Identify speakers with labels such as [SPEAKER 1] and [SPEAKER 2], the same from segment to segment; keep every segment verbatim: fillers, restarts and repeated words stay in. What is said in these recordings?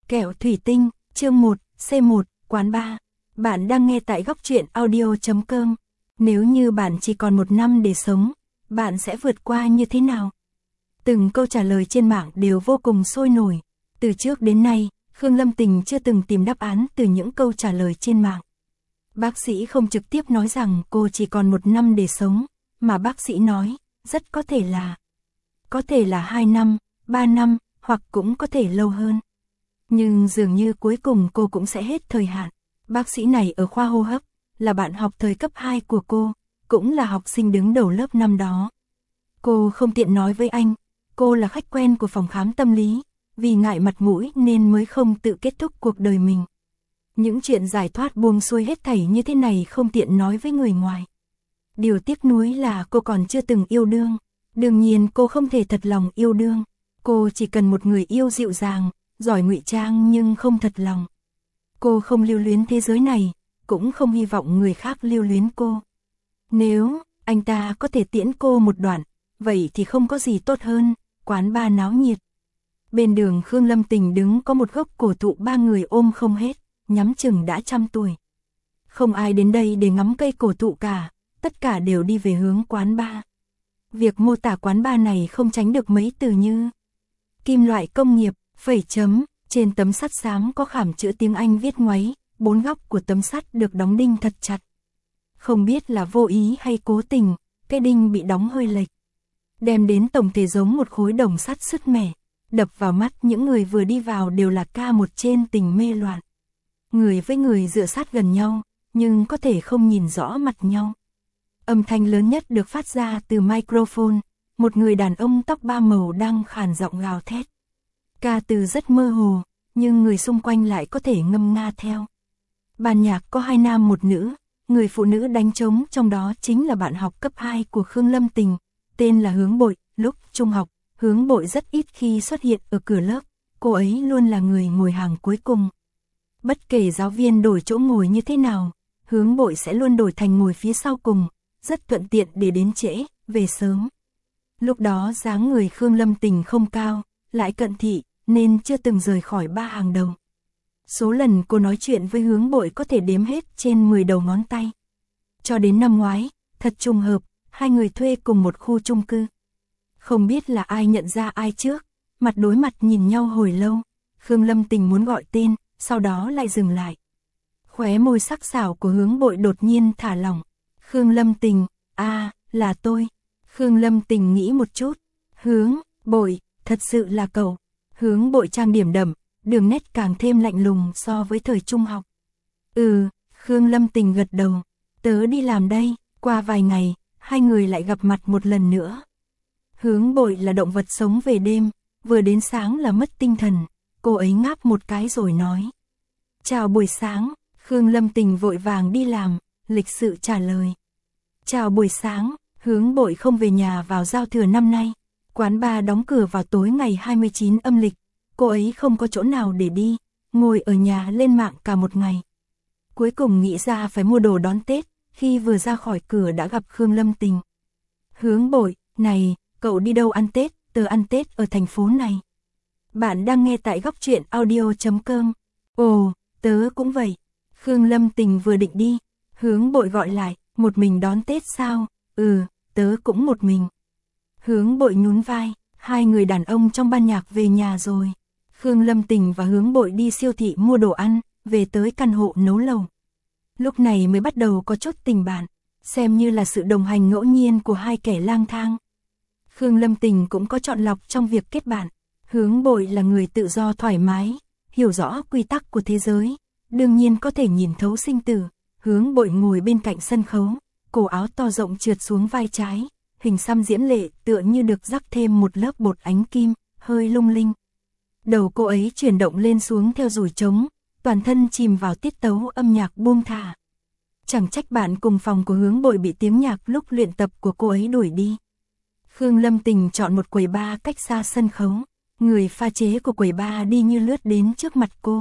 [SPEAKER 1] Kẹo thủy tinh, chương một, C một, quán bar. Bạn đang nghe tại góc truyện audio chấm com. Nếu như bạn chỉ còn một năm để sống, bạn sẽ vượt qua như thế nào? Từng câu trả lời trên mạng đều vô cùng sôi nổi. Từ trước đến nay, Khương Lâm Tình chưa từng tìm đáp án từ những câu trả lời trên mạng. Bác sĩ không trực tiếp nói rằng cô chỉ còn một năm để sống, mà bác sĩ nói, rất có thể là, có thể là hai năm, ba năm, hoặc cũng có thể lâu hơn. Nhưng dường như cuối cùng cô cũng sẽ hết thời hạn. Bác sĩ này ở khoa hô hấp, là bạn học thời cấp hai của cô, cũng là học sinh đứng đầu lớp năm đó. Cô không tiện nói với anh, cô là khách quen của phòng khám tâm lý, vì ngại mặt mũi nên mới không tự kết thúc cuộc đời mình. Những chuyện giải thoát buông xuôi hết thảy như thế này không tiện nói với người ngoài. Điều tiếc nuối là cô còn chưa từng yêu đương. Đương nhiên cô không thể thật lòng yêu đương. Cô chỉ cần một người yêu dịu dàng, giỏi ngụy trang nhưng không thật lòng. Cô không lưu luyến thế giới này, cũng không hy vọng người khác lưu luyến cô. Nếu anh ta có thể tiễn cô một đoạn, vậy thì không có gì tốt hơn, quán bar náo nhiệt. Bên đường Khương Lâm Tình đứng có một gốc cổ thụ ba người ôm không hết, nhắm chừng đã trăm tuổi. Không ai đến đây để ngắm cây cổ thụ cả, tất cả đều đi về hướng quán bar. Việc mô tả quán bar này không tránh được mấy từ như kim loại công nghiệp, phẩy chấm, trên tấm sắt xám có khảm chữ tiếng Anh viết ngoáy, bốn góc của tấm sắt được đóng đinh thật chặt. Không biết là vô ý hay cố tình, cái đinh bị đóng hơi lệch, đem đến tổng thể giống một khối đồng sắt sứt mẻ, đập vào mắt những người vừa đi vào đều là ca một trên tình mê loạn. Người với người dựa sát gần nhau, nhưng có thể không nhìn rõ mặt nhau. Âm thanh lớn nhất được phát ra từ microphone, một người đàn ông tóc ba màu đang khàn giọng gào thét. Ca từ rất mơ hồ, nhưng người xung quanh lại có thể ngâm nga theo. Ban nhạc có hai nam một nữ, người phụ nữ đánh trống trong đó chính là bạn học cấp hai của Khương Lâm Tình, tên là Hướng Bội. Lúc trung học, Hướng Bội rất ít khi xuất hiện ở cửa lớp, cô ấy luôn là người ngồi hàng cuối cùng. Bất kể giáo viên đổi chỗ ngồi như thế nào, Hướng Bội sẽ luôn đổi thành ngồi phía sau cùng, rất thuận tiện để đến trễ, về sớm. Lúc đó dáng người Khương Lâm Tình không cao, lại cận thị, nên chưa từng rời khỏi ba hàng đầu. Số lần cô nói chuyện với Hướng Bội có thể đếm hết trên mười đầu ngón tay. Cho đến năm ngoái, thật trùng hợp, hai người thuê cùng một khu chung cư. Không biết là ai nhận ra ai trước, mặt đối mặt nhìn nhau hồi lâu, Khương Lâm Tình muốn gọi tên, sau đó lại dừng lại. Khóe môi sắc sảo của Hướng Bội đột nhiên thả lỏng. Khương Lâm Tình, à, là tôi. Khương Lâm Tình nghĩ một chút. Hướng Bội, thật sự là cậu. Hướng Bội trang điểm đậm, đường nét càng thêm lạnh lùng so với thời trung học. Ừ, Khương Lâm Tình gật đầu. Tớ đi làm đây. Qua vài ngày, hai người lại gặp mặt một lần nữa. Hướng Bội là động vật sống về đêm, vừa đến sáng là mất tinh thần. Cô ấy ngáp một cái rồi nói. Chào buổi sáng. Khương Lâm Tình vội vàng đi làm, lịch sự trả lời. Chào buổi sáng. Hướng Bội không về nhà vào giao thừa năm nay. Quán bar đóng cửa vào tối ngày hai mươi chín âm lịch. Cô ấy không có chỗ nào để đi, ngồi ở nhà lên mạng cả một ngày. Cuối cùng nghĩ ra phải mua đồ đón Tết, khi vừa ra khỏi cửa đã gặp Khương Lâm Tình. Hướng Bội, này, cậu đi đâu ăn Tết? Tớ ăn Tết ở thành phố này. Bạn đang nghe tại góc truyện audio chấm com. Ồ, tớ cũng vậy. Khương Lâm Tình vừa định đi, Hướng Bội gọi lại, một mình đón Tết sao? Ừ, tớ cũng một mình. Hướng Bội nhún vai, hai người đàn ông trong ban nhạc về nhà rồi. Khương Lâm Tình và Hướng Bội đi siêu thị mua đồ ăn, về tới căn hộ nấu lẩu. Lúc này mới bắt đầu có chút tình bạn, xem như là sự đồng hành ngẫu nhiên của hai kẻ lang thang. Khương Lâm Tình cũng có chọn lọc trong việc kết bạn. Hướng Bội là người tự do thoải mái, hiểu rõ quy tắc của thế giới, đương nhiên có thể nhìn thấu sinh tử. Hướng Bội ngồi bên cạnh sân khấu, cổ áo to rộng trượt xuống vai trái, hình xăm diễm lệ tựa như được rắc thêm một lớp bột ánh kim, hơi lung linh. Đầu cô ấy chuyển động lên xuống theo dùi trống, toàn thân chìm vào tiết tấu âm nhạc buông thả. Chẳng trách bạn cùng phòng của Hướng Bội bị tiếng nhạc lúc luyện tập của cô ấy đuổi đi. Khương Lâm Tình chọn một quầy bar cách xa sân khấu, người pha chế của quầy bar đi như lướt đến trước mặt cô.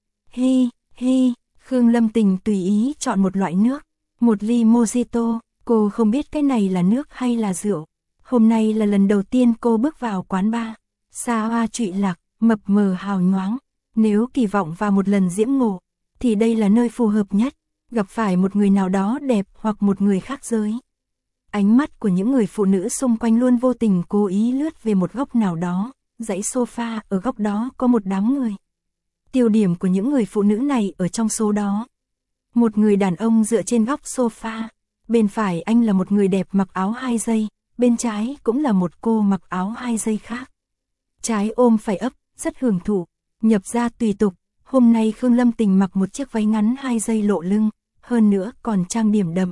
[SPEAKER 1] Hi, hi, Khương Lâm Tình tùy ý chọn một loại nước, một ly mojito, cô không biết cái này là nước hay là rượu. Hôm nay là lần đầu tiên cô bước vào quán bar, xa hoa trụy lạc, mập mờ hào nhoáng. Nếu kỳ vọng vào một lần diễm ngộ, thì đây là nơi phù hợp nhất, gặp phải một người nào đó đẹp hoặc một người khác giới. Ánh mắt của những người phụ nữ xung quanh luôn vô tình cố ý lướt về một góc nào đó, dãy sofa ở góc đó có một đám người. Tiêu điểm của những người phụ nữ này ở trong số đó. Một người đàn ông dựa trên góc sofa, bên phải anh là một người đẹp mặc áo hai dây, bên trái cũng là một cô mặc áo hai dây khác. Trái ôm phải ấp, rất hưởng thụ, nhập ra tùy tục. Hôm nay Khương Lâm Tình mặc một chiếc váy ngắn hai dây lộ lưng, hơn nữa còn trang điểm đậm.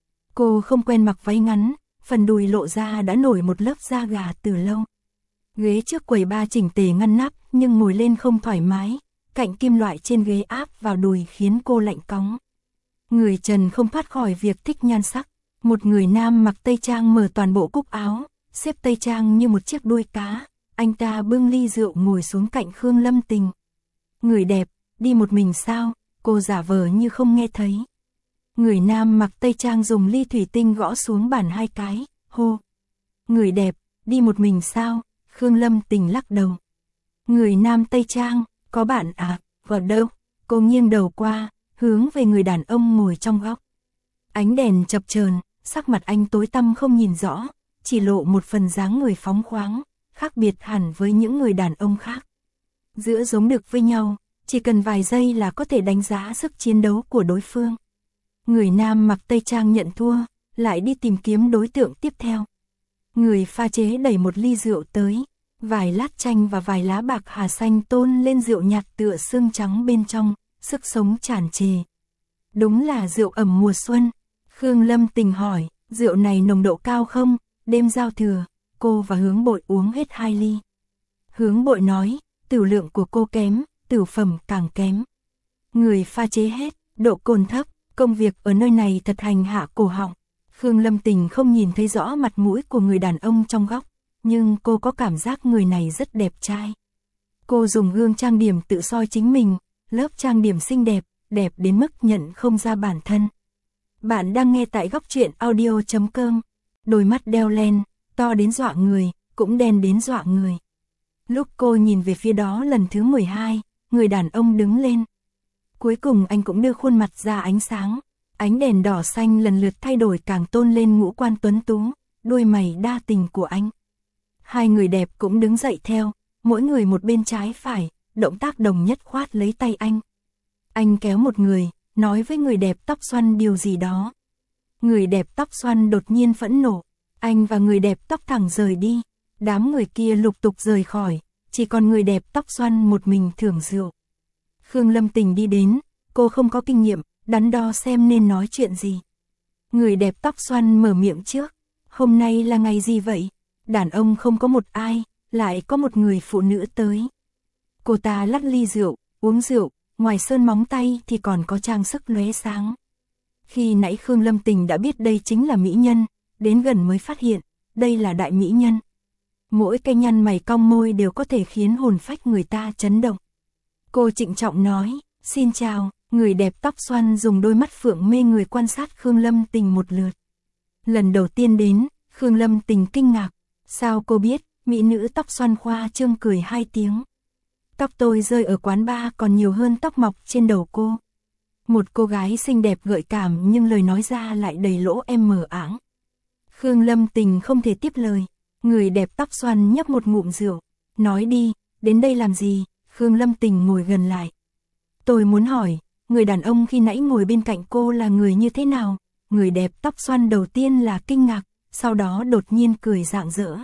[SPEAKER 1] Cô không quen mặc váy ngắn, phần đùi lộ ra đã nổi một lớp da gà từ lâu. Ghế trước quầy ba chỉnh tề ngăn nắp nhưng ngồi lên không thoải mái, cạnh kim loại trên ghế áp vào đùi khiến cô lạnh cóng. Người trần không thoát khỏi việc thích nhan sắc. Một người nam mặc tây trang mở toàn bộ cúc áo, xếp tây trang như một chiếc đuôi cá. Anh ta bưng ly rượu ngồi xuống cạnh Khương Lâm Tình. Người đẹp, đi một mình sao? Cô giả vờ như không nghe thấy. Người nam mặc tây trang dùng ly thủy tinh gõ xuống bàn hai cái, hô. Người đẹp, đi một mình sao? Khương Lâm Tình lắc đầu. Người nam tây trang, có bạn à? Vào đâu? Cô nghiêng đầu qua, hướng về người đàn ông ngồi trong góc. Ánh đèn chập chờn, sắc mặt anh tối tăm không nhìn rõ, chỉ lộ một phần dáng người phóng khoáng, khác biệt hẳn với những người đàn ông khác. Giữa giống được với nhau, chỉ cần vài giây là có thể đánh giá sức chiến đấu của đối phương. Người nam mặc tây trang nhận thua, lại đi tìm kiếm đối tượng tiếp theo. Người pha chế đẩy một ly rượu tới, vài lát chanh và vài lá bạc hà xanh tôn lên rượu nhạt tựa xương trắng bên trong, sức sống tràn trề. Đúng là rượu ẩm mùa xuân. Khương Lâm Tình hỏi, rượu này nồng độ cao không? Đêm giao thừa, cô và Hướng Bội uống hết hai ly. Hướng Bội nói, tửu lượng của cô kém, tửu phẩm càng kém. Người pha chế hết, độ cồn thấp, công việc ở nơi này thật hành hạ cổ họng. Khương Lâm Tình không nhìn thấy rõ mặt mũi của người đàn ông trong góc, nhưng cô có cảm giác người này rất đẹp trai. Cô dùng gương trang điểm tự soi chính mình, lớp trang điểm xinh đẹp, đẹp đến mức nhận không ra bản thân. Bạn đang nghe tại góc truyện audio chấm com. Đôi mắt đeo len, to đến dọa người, cũng đen đến dọa người. Lúc cô nhìn về phía đó lần thứ mười hai, người đàn ông đứng lên. Cuối cùng anh cũng đưa khuôn mặt ra ánh sáng. Ánh đèn đỏ xanh lần lượt thay đổi càng tôn lên ngũ quan tuấn tú, đôi mày đa tình của anh. Hai người đẹp cũng đứng dậy theo, mỗi người một bên trái phải, động tác đồng nhất khoát lấy tay anh. Anh kéo một người, nói với người đẹp tóc xoăn điều gì đó. Người đẹp tóc xoăn đột nhiên phẫn nộ, anh và người đẹp tóc thẳng rời đi. Đám người kia lục tục rời khỏi, chỉ còn người đẹp tóc xoăn một mình thưởng rượu. Khương Lâm Tình đi đến, cô không có kinh nghiệm, đắn đo xem nên nói chuyện gì. Người đẹp tóc xoăn mở miệng trước, hôm nay là ngày gì vậy? Đàn ông không có một ai, lại có một người phụ nữ tới. Cô ta lắc ly rượu, uống rượu, ngoài sơn móng tay thì còn có trang sức lóe sáng. Khi nãy Khương Lâm Tình đã biết đây chính là mỹ nhân, đến gần mới phát hiện, đây là đại mỹ nhân. Mỗi cái nhăn mày cong môi đều có thể khiến hồn phách người ta chấn động. Cô trịnh trọng nói, xin chào, người đẹp tóc xoăn dùng đôi mắt phượng mê người quan sát Khương Lâm Tình một lượt. Lần đầu tiên đến, Khương Lâm Tình kinh ngạc, sao cô biết, mỹ nữ tóc xoăn khoa trương cười hai tiếng. Tóc tôi rơi ở quán bar còn nhiều hơn tóc mọc trên đầu cô. Một cô gái xinh đẹp gợi cảm nhưng lời nói ra lại đầy lỗ em mờ áng. Khương Lâm Tình không thể tiếp lời. Người đẹp tóc xoăn nhấp một ngụm rượu. Nói đi, đến đây làm gì? Khương Lâm Tình ngồi gần lại. Tôi muốn hỏi, người đàn ông khi nãy ngồi bên cạnh cô là người như thế nào? Người đẹp tóc xoăn đầu tiên là kinh ngạc, sau đó đột nhiên cười rạng rỡ.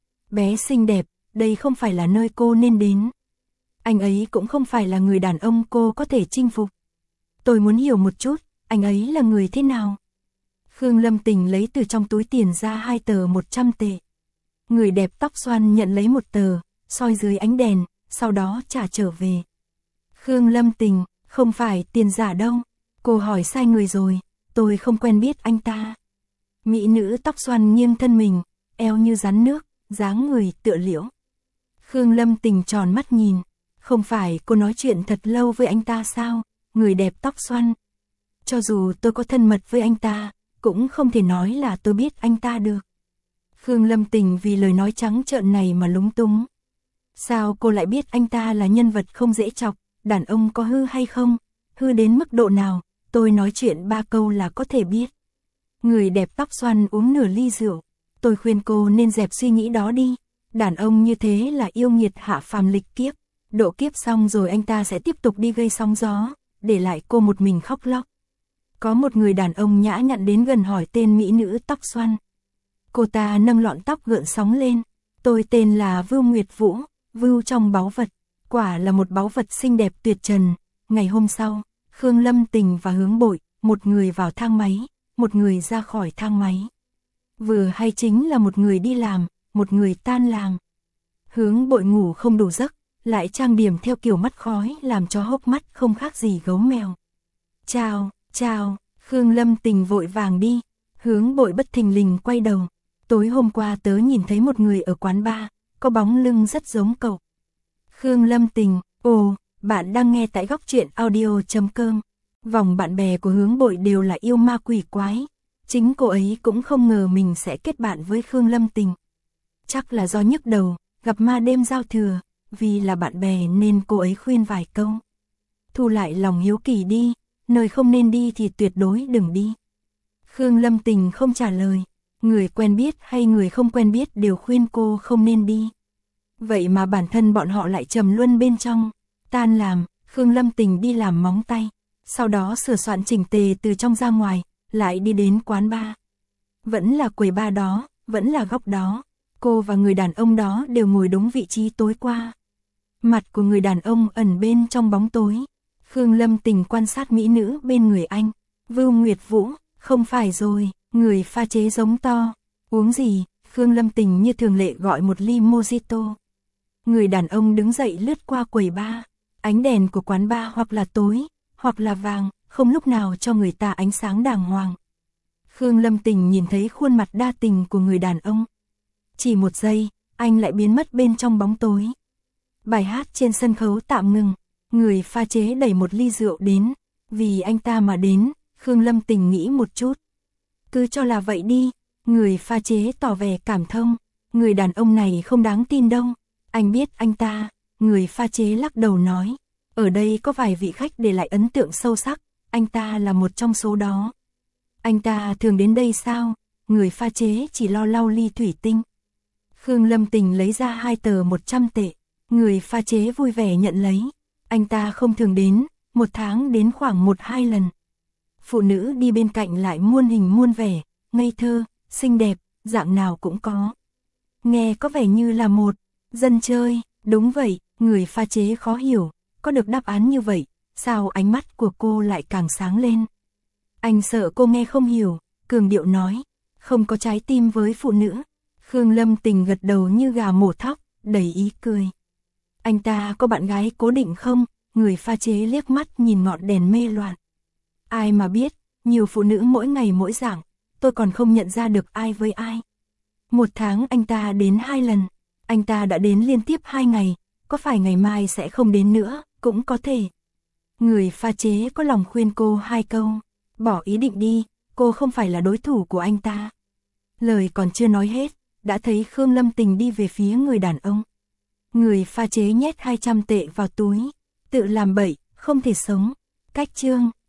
[SPEAKER 1] Bé xinh đẹp, đây không phải là nơi cô nên đến. Anh ấy cũng không phải là người đàn ông cô có thể chinh phục. Tôi muốn hiểu một chút, anh ấy là người thế nào? Khương Lâm Tình lấy từ trong túi tiền ra hai tờ một trăm tệ. Người đẹp tóc xoăn nhận lấy một tờ, soi dưới ánh đèn, sau đó trả trở về. Khương Lâm Tình, không phải tiền giả đâu. Cô hỏi sai người rồi, tôi không quen biết anh ta. Mỹ nữ tóc xoăn nghiêng thân mình, eo như rắn nước, dáng người tựa liễu. Khương Lâm Tình tròn mắt nhìn, không phải cô nói chuyện thật lâu với anh ta sao? Người đẹp tóc xoăn. Cho dù tôi có thân mật với anh ta, cũng không thể nói là tôi biết anh ta được. Khương Lâm Tình vì lời nói trắng trợn này mà lúng túng. Sao cô lại biết anh ta là nhân vật không dễ chọc? đàn ông có hư hay không, hư đến mức độ nào, tôi nói chuyện ba câu là có thể biết. Người đẹp tóc xoăn uống nửa ly rượu, tôi khuyên cô nên dẹp suy nghĩ đó đi, đàn ông như thế là yêu nghiệt hạ phàm lịch kiếp, độ kiếp xong rồi anh ta sẽ tiếp tục đi gây sóng gió, để lại cô một mình khóc lóc. Có một người đàn ông nhã nhặn đến gần hỏi tên mỹ nữ tóc xoăn. Cô ta nâng lọn tóc gợn sóng lên, tôi tên là Vưu Nguyệt Vũ, Vưu trong báu vật, quả là một báu vật xinh đẹp tuyệt trần. Ngày hôm sau, Khương Lâm Tình và Hướng Bội, một người vào thang máy, một người ra khỏi thang máy. Vừa hay chính là một người đi làm, một người tan làm. Hướng Bội ngủ không đủ giấc, lại trang điểm theo kiểu mắt khói làm cho hốc mắt không khác gì gấu mèo. Chào, chào, Khương Lâm Tình vội vàng đi, Hướng Bội bất thình lình quay đầu. Tối hôm qua tớ nhìn thấy một người ở quán bar, có bóng lưng rất giống cậu. Khương Lâm Tình, ồ, bạn đang nghe tại góc truyện audio chấm com. Vòng bạn bè của Hướng Bội đều là yêu ma quỷ quái. Chính cô ấy cũng không ngờ mình sẽ kết bạn với Khương Lâm Tình. Chắc là do nhức đầu, gặp ma đêm giao thừa, vì là bạn bè nên cô ấy khuyên vài câu. Thu lại lòng hiếu kỳ đi, nơi không nên đi thì tuyệt đối đừng đi. Khương Lâm Tình không trả lời, người quen biết hay người không quen biết đều khuyên cô không nên đi. Vậy mà bản thân bọn họ lại trầm luân bên trong. Tan làm, Khương Lâm Tình đi làm móng tay, sau đó sửa soạn chỉnh tề từ trong ra ngoài, lại đi đến quán bar. Vẫn là quầy bar đó, vẫn là góc đó, cô và người đàn ông đó đều ngồi đúng vị trí tối qua. Mặt của người đàn ông ẩn bên trong bóng tối. Khương Lâm Tình quan sát mỹ nữ bên người anh. Vưu Nguyệt Vũ, không phải rồi, người pha chế giống to. Uống gì? Khương Lâm Tình như thường lệ gọi một ly mojito. Người đàn ông đứng dậy lướt qua quầy bar. Ánh đèn của quán bar hoặc là tối, hoặc là vàng, không lúc nào cho người ta ánh sáng đàng hoàng. Khương Lâm Tình nhìn thấy khuôn mặt đa tình của người đàn ông. Chỉ một giây, anh lại biến mất bên trong bóng tối. Bài hát trên sân khấu tạm ngừng, người pha chế đẩy một ly rượu đến, vì anh ta mà đến, Khương Lâm Tình nghĩ một chút. Cứ cho là vậy đi, người pha chế tỏ vẻ cảm thông, người đàn ông này không đáng tin đâu, anh biết anh ta, người pha chế lắc đầu nói, ở đây có vài vị khách để lại ấn tượng sâu sắc, anh ta là một trong số đó. Anh ta thường đến đây sao? Người pha chế chỉ lo lau ly thủy tinh. Khương Lâm Tình lấy ra hai tờ một trăm tệ, người pha chế vui vẻ nhận lấy, anh ta không thường đến, một tháng đến khoảng một hai lần. Phụ nữ đi bên cạnh lại muôn hình muôn vẻ, ngây thơ, xinh đẹp, dạng nào cũng có. Nghe có vẻ như là một dân chơi, đúng vậy, người pha chế khó hiểu, có được đáp án như vậy, sao ánh mắt của cô lại càng sáng lên. Anh sợ cô nghe không hiểu, cường điệu nói, không có trái tim với phụ nữ. Khương Lâm Tình gật đầu như gà mổ thóc, đầy ý cười. Anh ta có bạn gái cố định không? Người pha chế liếc mắt nhìn ngọn đèn mê loạn. Ai mà biết, nhiều phụ nữ mỗi ngày mỗi dạng, tôi còn không nhận ra được ai với ai. Một tháng anh ta đến hai lần, anh ta đã đến liên tiếp hai ngày, có phải ngày mai sẽ không đến nữa, cũng có thể. Người pha chế có lòng khuyên cô hai câu, bỏ ý định đi, cô không phải là đối thủ của anh ta. Lời còn chưa nói hết, đã thấy Khương Lâm Tình đi về phía người đàn ông. Người pha chế nhét hai trăm tệ vào túi, tự làm bậy, không thể sống. Cách chương